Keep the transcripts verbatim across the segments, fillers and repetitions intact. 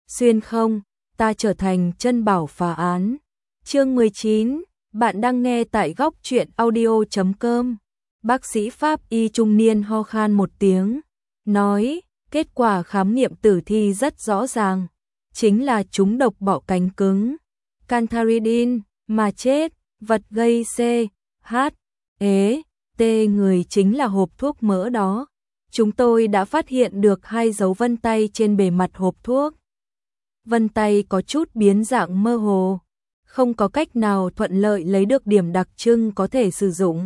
xuyên không, ta trở thành chân bảo phá án. Chương mười chín, bạn đang nghe tại góc truyện audio chấm com. Bác sĩ Pháp y trung niên ho khan một tiếng, nói, kết quả khám nghiệm tử thi rất rõ ràng, chính là trúng độc bọ cánh cứng, Cantharidin, mà chết, vật gây C, H, ế, T người chính là hộp thuốc mỡ đó. Chúng tôi đã phát hiện được hai dấu vân tay trên bề mặt hộp thuốc. Vân tay có chút biến dạng mơ hồ, không có cách nào thuận lợi lấy được điểm đặc trưng có thể sử dụng.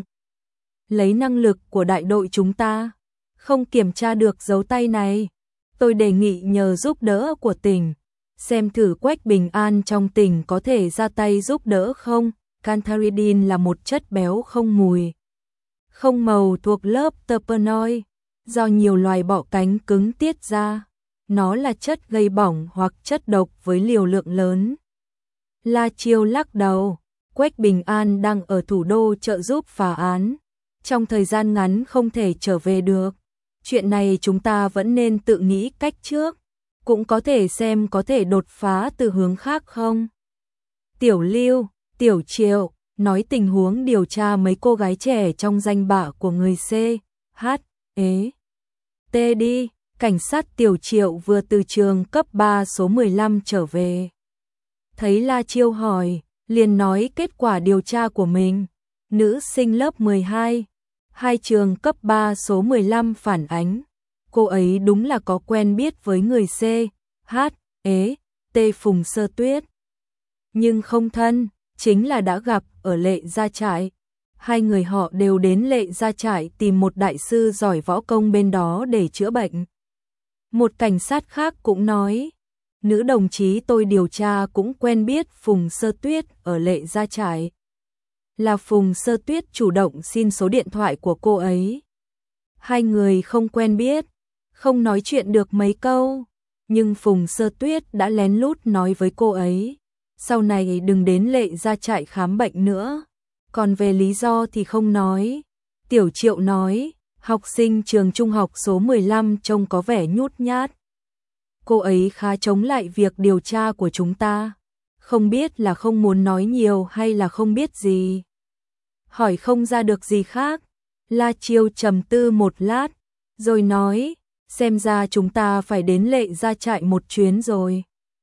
Lấy năng lực của đại đội chúng ta, không kiểm tra được dấu tay này. Tôi đề nghị nhờ giúp đỡ của tỉnh, xem thử Quách Bình An trong tỉnh có thể ra tay giúp đỡ không. Cantharidin là một chất béo không mùi, không màu thuộc lớp terpenoid, do nhiều loài bọ cánh cứng tiết ra. Nó là chất gây bỏng hoặc chất độc với liều lượng lớn. La Chiêu lắc đầu, Quách Bình An đang ở thủ đô trợ giúp phá án, trong thời gian ngắn không thể trở về được. Chuyện này chúng ta vẫn nên tự nghĩ cách trước, cũng có thể xem có thể đột phá từ hướng khác không. Tiểu Lưu, Tiểu Triệu, nói tình huống điều tra mấy cô gái trẻ trong danh bạ của người C, H, ế, T đi. Cảnh sát Tiểu Triệu vừa từ trường cấp ba số mười lăm trở về. Thấy La Chiêu hỏi, liền nói kết quả điều tra của mình. Nữ sinh lớp mười hai, hai trường cấp ba số mười lăm phản ánh. Cô ấy đúng là có quen biết với người C, H, ế, T Phùng Sơ Tuyết. Nhưng không thân, chính là đã gặp ở Lệ Gia Trại. Hai người họ đều đến Lệ Gia Trại tìm một đại sư giỏi võ công bên đó để chữa bệnh. Một cảnh sát khác cũng nói, nữ đồng chí tôi điều tra cũng quen biết Phùng Sơ Tuyết ở Lệ Gia Trại. Là Phùng Sơ Tuyết chủ động xin số điện thoại của cô ấy. Hai người không quen biết, không nói chuyện được mấy câu, nhưng Phùng Sơ Tuyết đã lén lút nói với cô ấy, sau này đừng đến Lệ Gia Trại khám bệnh nữa. Còn về lý do thì không nói. Tiểu Triệu nói, học sinh trường trung học số mười lăm trông có vẻ nhút nhát. Cô ấy khá chống lại việc điều tra của chúng ta. Không biết là không muốn nói nhiều hay là không biết gì. Hỏi không ra được gì khác. La Chiêu trầm tư một lát, rồi nói, xem ra chúng ta phải đến Lệ Gia Trại một chuyến rồi.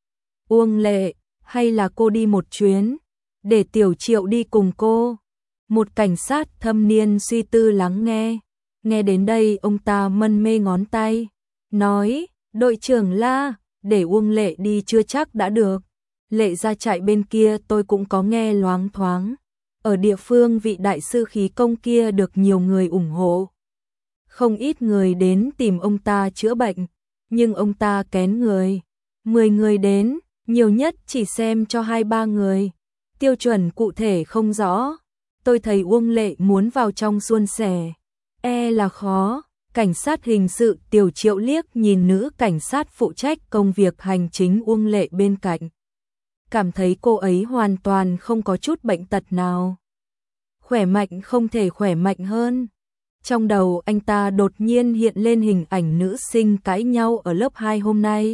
Uông Lệ, hay là cô đi một chuyến, để Tiểu Triệu đi cùng cô. Một cảnh sát thâm niên suy tư lắng nghe. Nghe đến đây ông ta mân mê ngón tay, nói, đội trưởng La, để Uông Lệ đi chưa chắc đã được. Lệ Gia Trại bên kia tôi cũng có nghe loáng thoáng. Ở địa phương vị đại sư khí công kia được nhiều người ủng hộ. Không ít người đến tìm ông ta chữa bệnh, nhưng ông ta kén người. Mười người đến, nhiều nhất chỉ xem cho hai ba người. Tiêu chuẩn cụ thể không rõ. Tôi thấy Uông Lệ muốn vào trong suôn sẻ, e là khó. Cảnh sát hình sự Tiểu Triệu liếc nhìn nữ cảnh sát phụ trách công việc hành chính Uông Lệ bên cạnh. Cảm thấy cô ấy hoàn toàn không có chút bệnh tật nào. Khỏe mạnh không thể khỏe mạnh hơn. Trong đầu anh ta đột nhiên hiện lên hình ảnh nữ sinh cãi nhau ở lớp hai hôm nay.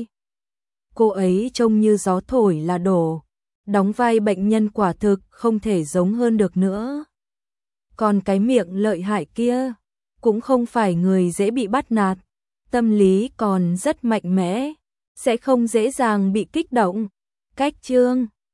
Cô ấy trông như gió thổi là đổ. Đóng vai bệnh nhân quả thực không thể giống hơn được nữa. Còn cái miệng lợi hại kia cũng không phải người dễ bị bắt nạt, tâm lý còn rất mạnh mẽ, sẽ không dễ dàng bị kích động. Cách chương